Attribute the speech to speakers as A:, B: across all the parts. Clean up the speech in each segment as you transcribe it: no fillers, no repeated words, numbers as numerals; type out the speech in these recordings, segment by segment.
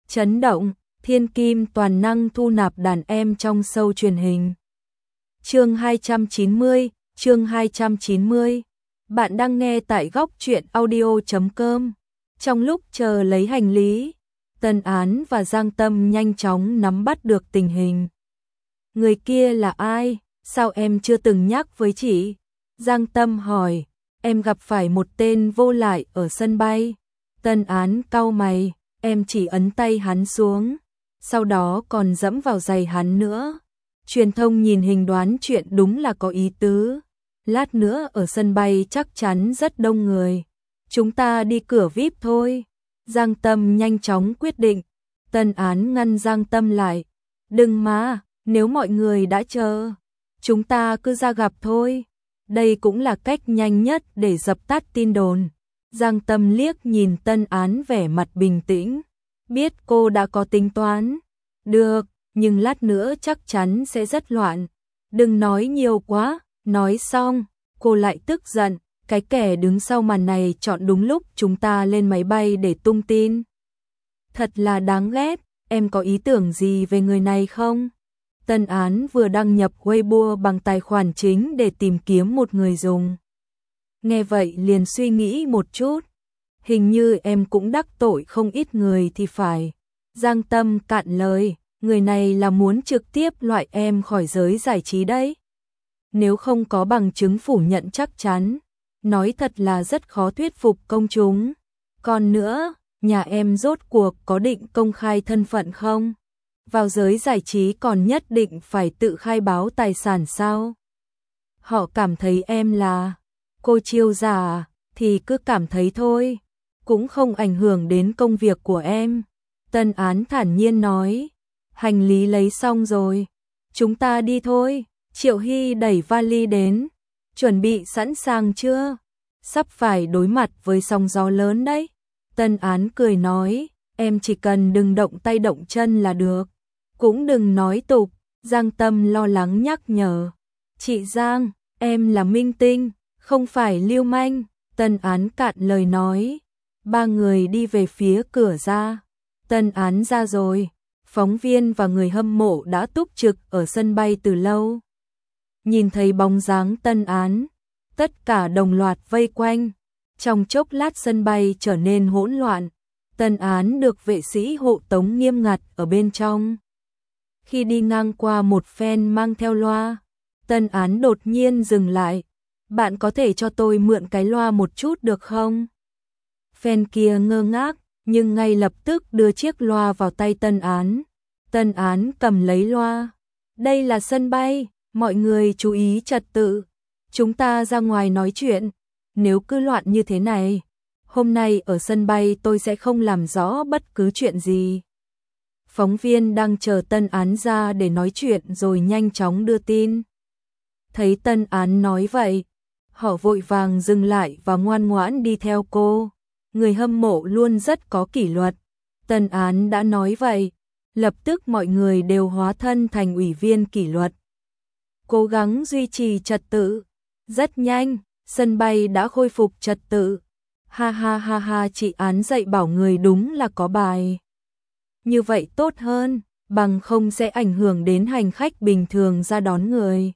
A: Chấn động, thiên kim toàn năng thu nạp đàn em trong show truyền hình. Chương 290, chương 290. Bạn đang nghe tại góc truyện audio.com. Trong lúc chờ lấy hành lý, Tân Án và Giang Tâm nhanh chóng nắm bắt được tình hình. Người kia là ai? Sao em chưa từng nhắc với chị? Giang Tâm hỏi. Em gặp phải một tên vô lại ở sân bay. Tân Án cau mày. Em chỉ ấn tay hắn xuống, sau đó còn dẫm vào giày hắn nữa. Truyền thông nhìn hình đoán chuyện đúng là có ý tứ. Lát nữa ở sân bay chắc chắn rất đông người. Chúng ta đi cửa VIP thôi. Giang Tâm nhanh chóng quyết định. Tân Án ngăn Giang Tâm lại. Đừng mà, nếu mọi người đã chờ, chúng ta cứ ra gặp thôi. Đây cũng là cách nhanh nhất để dập tắt tin đồn. Giang Tâm liếc nhìn Tân Án vẻ mặt bình tĩnh. Biết cô đã có tính toán. Được, nhưng lát nữa chắc chắn sẽ rất loạn. Đừng nói nhiều quá. Nói xong, cô lại tức giận. Cái kẻ đứng sau màn này chọn đúng lúc chúng ta lên máy bay để tung tin. Thật là đáng ghét. Em có ý tưởng gì về người này không? Tân Án vừa đăng nhập Weibo bằng tài khoản chính để tìm kiếm một người dùng. Nghe vậy liền suy nghĩ một chút. Hình như em cũng đắc tội không ít người thì phải. Giang Tâm cạn lời. Người này là muốn trực tiếp loại em khỏi giới giải trí đấy. Nếu không có bằng chứng phủ nhận chắc chắn, nói thật là rất khó thuyết phục công chúng. Còn nữa, nhà em rốt cuộc có định công khai thân phận không? Vào giới giải trí còn nhất định phải tự khai báo tài sản sao? Họ cảm thấy em là cô chiêu giả thì cứ cảm thấy thôi, cũng không ảnh hưởng đến công việc của em. Tân Án thản nhiên nói. Hành lý lấy xong rồi, chúng ta đi thôi. Triệu Hy đẩy vali đến. Chuẩn bị sẵn sàng chưa? Sắp phải đối mặt với sóng gió lớn đấy. Tân Án cười nói. Em chỉ cần đừng động tay động chân là được. Cũng đừng nói tục. Giang Tâm lo lắng nhắc nhở. Chị Giang, em là minh tinh, không phải lưu manh. Tân Án cạn lời nói. Ba người đi về phía cửa ra. Tân Án ra rồi. Phóng viên và người hâm mộ đã túc trực ở sân bay từ lâu. Nhìn thấy bóng dáng Tân Án, tất cả đồng loạt vây quanh. Trong chốc lát sân bay trở nên hỗn loạn. Tân Án được vệ sĩ hộ tống nghiêm ngặt ở bên trong. Khi đi ngang qua một fan mang theo loa, Tân Án đột nhiên dừng lại. Bạn có thể cho tôi mượn cái loa một chút được không? Fan kia ngơ ngác, nhưng ngay lập tức đưa chiếc loa vào tay Tân Án. Tân Án cầm lấy loa. Đây là sân bay, mọi người chú ý trật tự. Chúng ta ra ngoài nói chuyện. Nếu cứ loạn như thế này, hôm nay ở sân bay tôi sẽ không làm rõ bất cứ chuyện gì. Phóng viên đang chờ Tân Án ra để nói chuyện rồi nhanh chóng đưa tin. Thấy Tân Án nói vậy, họ vội vàng dừng lại và ngoan ngoãn đi theo cô. Người hâm mộ luôn rất có kỷ luật. Tân Án đã nói vậy, lập tức mọi người đều hóa thân thành ủy viên kỷ luật. Cố gắng duy trì trật tự. Rất nhanh, sân bay đã khôi phục trật tự. Ha ha ha ha, chị Án dạy bảo người đúng là có bài. Như vậy tốt hơn, bằng không sẽ ảnh hưởng đến hành khách bình thường ra đón người.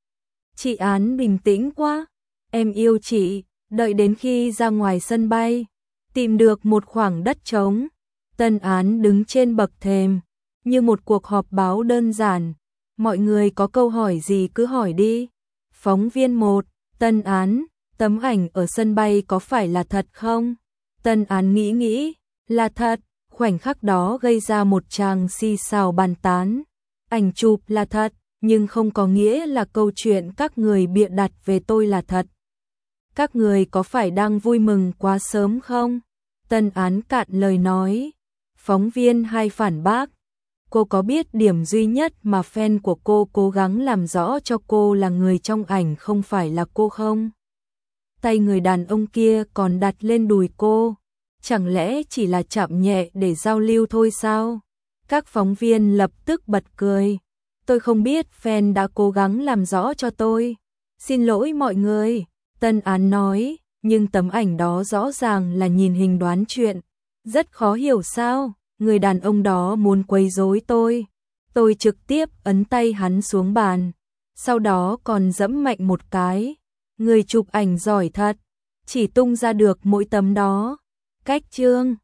A: Chị Án bình tĩnh quá. Em yêu chị. Đợi đến khi ra ngoài sân bay, tìm được một khoảng đất trống, Tân Án đứng trên bậc thềm, như một cuộc họp báo đơn giản. Mọi người có câu hỏi gì cứ hỏi đi. Phóng viên 1, Tân Án, tấm ảnh ở sân bay có phải là thật không? Tân Án nghĩ, là thật. Khoảnh khắc đó gây ra một tràng xì xào bàn tán. Ảnh chụp là thật, nhưng không có nghĩa là câu chuyện các người bịa đặt về tôi là thật. Các người có phải đang vui mừng quá sớm không? Tân Án cạn lời nói. Phóng viên 2 phản bác. Cô có biết điểm duy nhất mà fan của cô cố gắng làm rõ cho cô là người trong ảnh không phải là cô không? Tay người đàn ông kia còn đặt lên đùi cô. Chẳng lẽ chỉ là chạm nhẹ để giao lưu thôi sao? Các phóng viên lập tức bật cười. Tôi không biết fan đã cố gắng làm rõ cho tôi. Xin lỗi mọi người. Tân Án nói, nhưng tấm ảnh đó rõ ràng là nhìn hình đoán chuyện. Rất khó hiểu sao? người đàn ông đó muốn quấy rối tôi. Tôi trực tiếp ấn tay hắn xuống bàn, sau đó còn giẫm mạnh một cái. Người chụp ảnh giỏi thật, chỉ tung ra được mỗi tấm đó. Cách chương